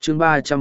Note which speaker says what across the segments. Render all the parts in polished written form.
Speaker 1: chương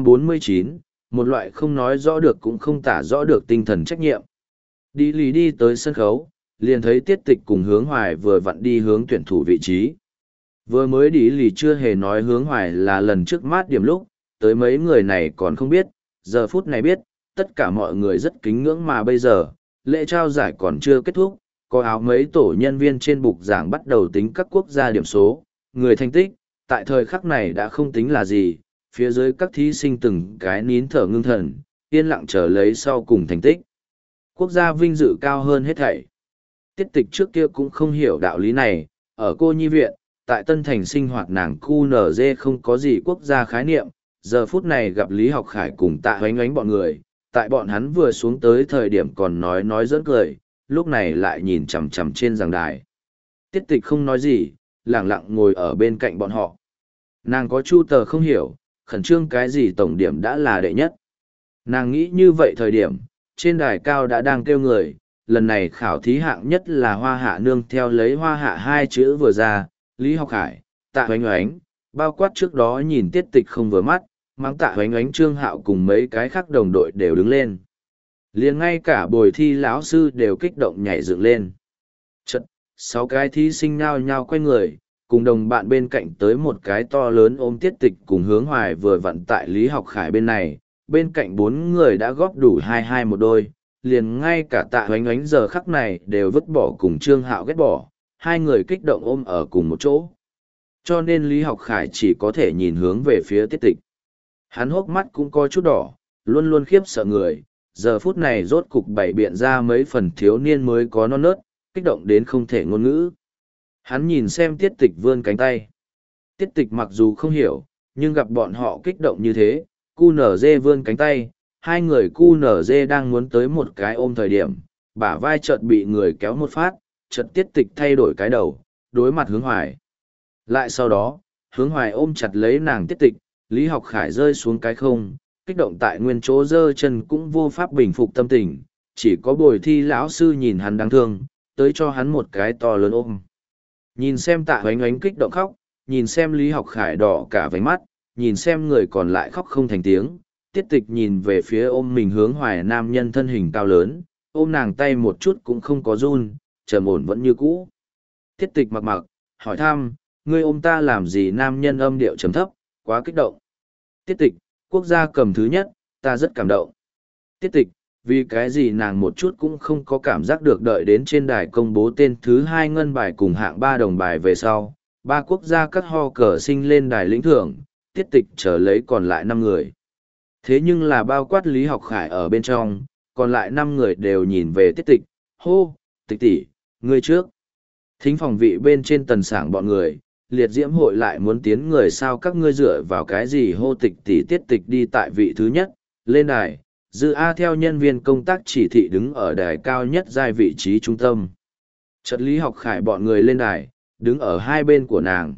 Speaker 1: 349, một loại không nói rõ được cũng không tả rõ được tinh thần trách nhiệm. Đi lì đi tới sân khấu, liền thấy Tiết Tịch cùng Hướng Hoài vừa vặn đi hướng tuyển thủ vị trí. Vừa mới đi lì chưa hề nói Hướng Hoài là lần trước mát điểm lúc, tới mấy người này còn không biết, giờ phút này biết, tất cả mọi người rất kính ngưỡng mà bây giờ, lễ trao giải còn chưa kết thúc, có áo mấy tổ nhân viên trên bục giảng bắt đầu tính các quốc gia điểm số, người thành tích, tại thời khắc này đã không tính là gì, phía dưới các thí sinh từng cái nín thở ngưng thần, yên lặng chờ lấy sau cùng thành tích. Quốc gia vinh dự cao hơn hết thảy. Tiết Tịch trước kia cũng không hiểu đạo lý này, ở cô nhi viện, tại Tân Thành sinh hoạt nàng QNZ không có gì quốc gia khái niệm, giờ phút này gặp Lý Học Khải cùng Tạ Hoánh Ánh bọn người, tại bọn hắn vừa xuống tới thời điểm còn nói giỡn cười, lúc này lại nhìn chằm chằm trên giảng đài. Tiết Tịch không nói gì, lẳng lặng ngồi ở bên cạnh bọn họ. Nàng có chu tờ không hiểu, khẩn trương cái gì tổng điểm đã là đệ nhất. Nàng nghĩ như vậy thời điểm, trên đài cao đã đang kêu người, lần này khảo thí hạng nhất là Hoa Hạ nương theo lấy Hoa Hạ hai chữ vừa ra, Lý Học Khải, Tạ Hoánh Ánh, bao quát trước đó nhìn Tiết Tịch không vừa mắt, mắng Tạ Hoánh Ánh Trương Hạo cùng mấy cái khác đồng đội đều đứng lên. Liền ngay cả bồi thi lão sư đều kích động nhảy dựng lên. Chật, 6 cái thí sinh nhao nhao quay người, cùng đồng bạn bên cạnh tới một cái to lớn ôm Tiết Tịch cùng Hướng Hoài vừa vặn tại Lý Học Khải bên này, bên cạnh 4 người đã góp đủ 2-2 một đôi, liền ngay cả Tạ Hoánh Ánh giờ khắc này đều vứt bỏ cùng Trương Hạo ghét bỏ, hai người kích động ôm ở cùng một chỗ. Cho nên Lý Học Khải chỉ có thể nhìn hướng về phía Tiết Tịch. Hắn hốc mắt cũng có chút đỏ, luôn luôn khiếp sợ người, giờ phút này rốt cục bày biện ra mấy phần thiếu niên mới có non nớt, kích động đến không thể ngôn ngữ. Hắn nhìn xem Tiết Tịch vươn cánh tay. Tiết Tịch mặc dù không hiểu, nhưng gặp bọn họ kích động như thế, QNZ vươn cánh tay, hai người QNZ đang muốn tới một cái ôm thời điểm, bả vai chợt bị người kéo một phát, chợt Tiết Tịch thay đổi cái đầu, đối mặt Hướng Hoài. Lại sau đó, Hướng Hoài ôm chặt lấy nàng Tiết Tịch, Lý Học Khải rơi xuống cái không, kích động tại nguyên chỗ giơ chân cũng vô pháp bình phục tâm tình, chỉ có bồi thi lão sư nhìn hắn đáng thương, tới cho hắn một cái to lớn ôm. Nhìn xem Tạ Hoánh Ánh kích động khóc, nhìn xem Lý Học Khải đỏ cả váy mắt, nhìn xem người còn lại khóc không thành tiếng, Tiết Tịch nhìn về phía ôm mình Hướng Hoài nam nhân thân hình cao lớn, ôm nàng tay một chút cũng không có run, trầm ổn vẫn như cũ. Tiết Tịch mặc mặc, hỏi thăm, ngươi ôm ta làm gì? Nam nhân âm điệu trầm thấp, quá kích động. Tiết Tịch, quốc gia cầm thứ nhất, ta rất cảm động. Tiết Tịch, vì cái gì nàng một chút cũng không có cảm giác được đợi đến trên đài công bố tên thứ 2 ngân bài cùng hạng 3 đồng bài về sau. 3 quốc gia cắt ho cờ sinh lên đài lĩnh thưởng, Tiết Tịch trở lấy còn lại 5 người. Thế nhưng là bao quát Lý Học Khải ở bên trong, còn lại 5 người đều nhìn về Tiết Tịch, hô, Tịch tỷ, ngươi trước. Thính phòng vị bên trên tần sảng bọn người, liệt diễm hội lại muốn tiến người sao các ngươi dựa vào cái gì hô Tịch tỷ? Tiết Tịch đi tại vị thứ nhất, lên đài, Dư A theo nhân viên công tác chỉ thị đứng ở đài cao nhất giai vị trí trung tâm. Chợt Lý Học Khải bọn người lên đài, đứng ở hai bên của nàng.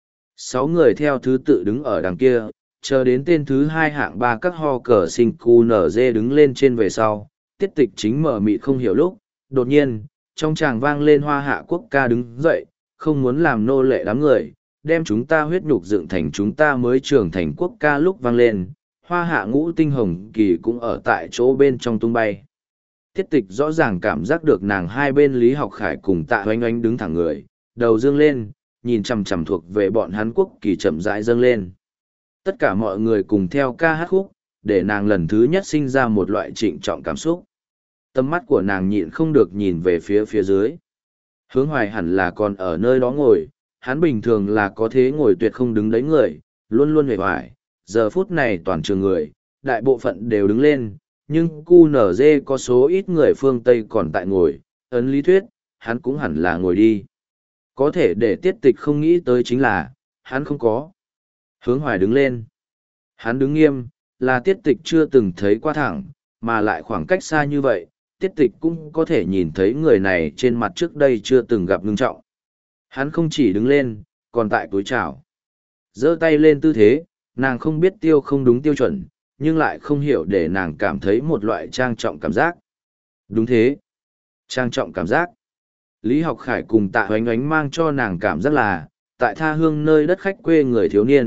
Speaker 1: 6 người theo thứ tự đứng ở đằng kia, chờ đến tên thứ 2 hạng 3 các ho cờ sinh QNZ đứng lên trên về sau. Tiết Tịch chính mở mịt không hiểu lúc, đột nhiên, trong tràng vang lên Hoa Hạ quốc ca đứng dậy, không muốn làm nô lệ đám người, đem chúng ta huyết nhục dựng thành chúng ta mới trưởng thành quốc ca lúc vang lên. Hoa Hạ ngũ tinh hồng kỳ cũng ở tại chỗ bên trong tung bay. Tiết Tịch rõ ràng cảm giác được nàng hai bên Lý Học Khải cùng Tạ Hoánh Ánh đứng thẳng người, đầu dương lên, nhìn chằm chằm thuộc về bọn hắn quốc kỳ chậm rãi dâng lên. Tất cả mọi người cùng theo ca hát khúc, để nàng lần thứ nhất sinh ra một loại trịnh trọng cảm xúc. Tầm mắt của nàng nhịn không được nhìn về phía dưới. Hướng Hoài hẳn là còn ở nơi đó ngồi, hắn bình thường là có thế ngồi tuyệt không đứng đấy người, luôn luôn hề hoài. Giờ phút này toàn trường người, đại bộ phận đều đứng lên, nhưng QNZ có số ít người phương Tây còn tại ngồi, ấn lý thuyết, hắn cũng hẳn là ngồi đi. Có thể để Tiết Tịch không nghĩ tới chính là, hắn không có. Hướng Hoài đứng lên. Hắn đứng nghiêm, là Tiết Tịch chưa từng thấy qua thẳng, mà lại khoảng cách xa như vậy, Tiết Tịch cũng có thể nhìn thấy người này trên mặt trước đây chưa từng gặp ngưng trọng. Hắn không chỉ đứng lên, còn tại cúi chào. Giơ tay lên tư thế, nàng không biết tiêu không đúng tiêu chuẩn, nhưng lại không hiểu để nàng cảm thấy một loại trang trọng cảm giác. Đúng thế. Trang trọng cảm giác. Lý Học Khải cùng Tạ Hoánh Ánh mang cho nàng cảm giác là, tại tha hương nơi đất khách quê người thiếu niên,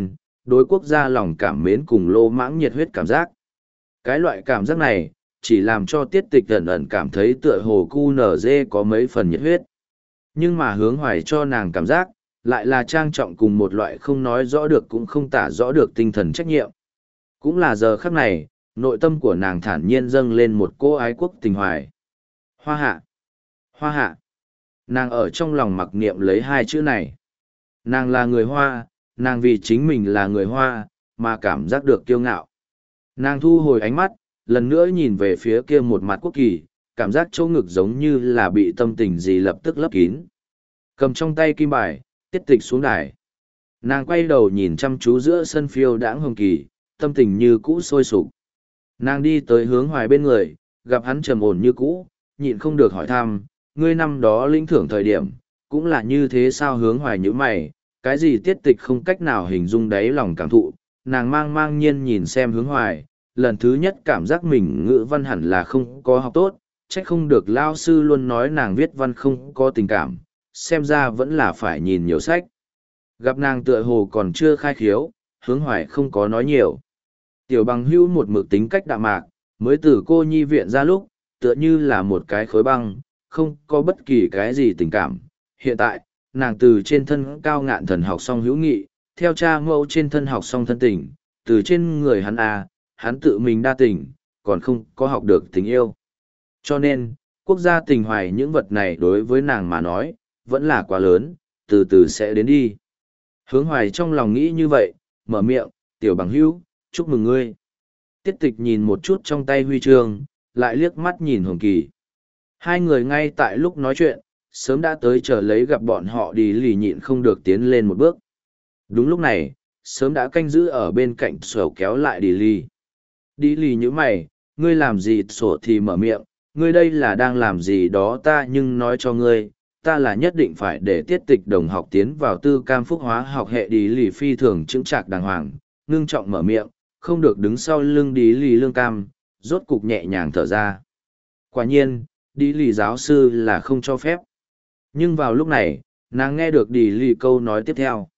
Speaker 1: đối quốc gia lòng cảm mến cùng lô mãng nhiệt huyết cảm giác. Cái loại cảm giác này, chỉ làm cho tiết tịch ẩn ẩn cảm thấy tựa hồ cu nở dê có mấy phần nhiệt huyết. Nhưng mà hướng hoài cho nàng cảm giác, lại là trang trọng cùng một loại không nói rõ được cũng không tả rõ được tinh thần trách nhiệm. Cũng là giờ khắc này, nội tâm của nàng thản nhiên dâng lên một cô ái quốc tình hoài. Hoa hạ. Hoa hạ. Nàng ở trong lòng mặc niệm lấy hai chữ này. Nàng là người Hoa, nàng vì chính mình là người Hoa, mà cảm giác được kiêu ngạo. Nàng thu hồi ánh mắt, lần nữa nhìn về phía kia một mặt quốc kỳ, cảm giác chỗ ngực giống như là bị tâm tình gì lập tức lấp kín. Cầm trong tay kim bài, tiết tịch xuống đài. Nàng quay đầu nhìn chăm chú giữa sân phiêu đãng hồng kỳ, tâm tình như cũ sôi sục. Nàng đi tới hướng hoài bên người, gặp hắn trầm ổn như cũ, nhịn không được hỏi thăm, ngươi năm đó lĩnh thưởng thời điểm, cũng là như thế sao hướng hoài như mày, cái gì tiết tịch không cách nào hình dung đáy lòng cảm thụ, nàng mang mang nhiên nhìn xem hướng hoài, lần thứ nhất cảm giác mình ngữ văn hẳn là không có học tốt, trách không được lao sư luôn nói nàng viết văn không có tình cảm, xem ra vẫn là phải nhìn nhiều sách. Gặp nàng tựa hồ còn chưa khai khiếu, hướng hoài không có nói nhiều. Tiểu bằng hưu một mực tính cách đạm mạc, mới từ cô nhi viện ra lúc, tựa như là một cái khối băng, không có bất kỳ cái gì tình cảm. Hiện tại, nàng từ trên thân cao ngạn thần học xong hữu nghị, theo cha mẫu trên thân học xong thân tình, từ trên người hắn hắn tự mình đa tình, còn không có học được tình yêu. Cho nên, quốc gia tình hoài những vật này đối với nàng mà nói, vẫn là quá lớn, từ từ sẽ đến đi. Hướng hoài trong lòng nghĩ như vậy, mở miệng, tiểu bằng hữu, chúc mừng ngươi. Tiết tịch nhìn một chút trong tay huy chương, lại liếc mắt nhìn hồng kỳ. Hai người ngay tại lúc nói chuyện, sớm đã tới chờ lấy gặp bọn họ đi lì nhịn không được tiến lên một bước. Đúng lúc này, sớm đã canh giữ ở bên cạnh sổ kéo lại đi lì. Đi lì như mày, ngươi làm gì sổ thì mở miệng, ngươi đây là đang làm gì đó ta nhưng nói cho ngươi, ta là nhất định phải để tiết tịch đồng học tiến vào tư cam phúc hóa học hệ đi lì phi thường chững chạc đàng hoàng, ngưng trọng mở miệng, không được đứng sau lưng đi lì lương cam, rốt cục nhẹ nhàng thở ra. Quả nhiên, đi lì giáo sư là không cho phép. Nhưng vào lúc này, nàng nghe được đi lì câu nói tiếp theo.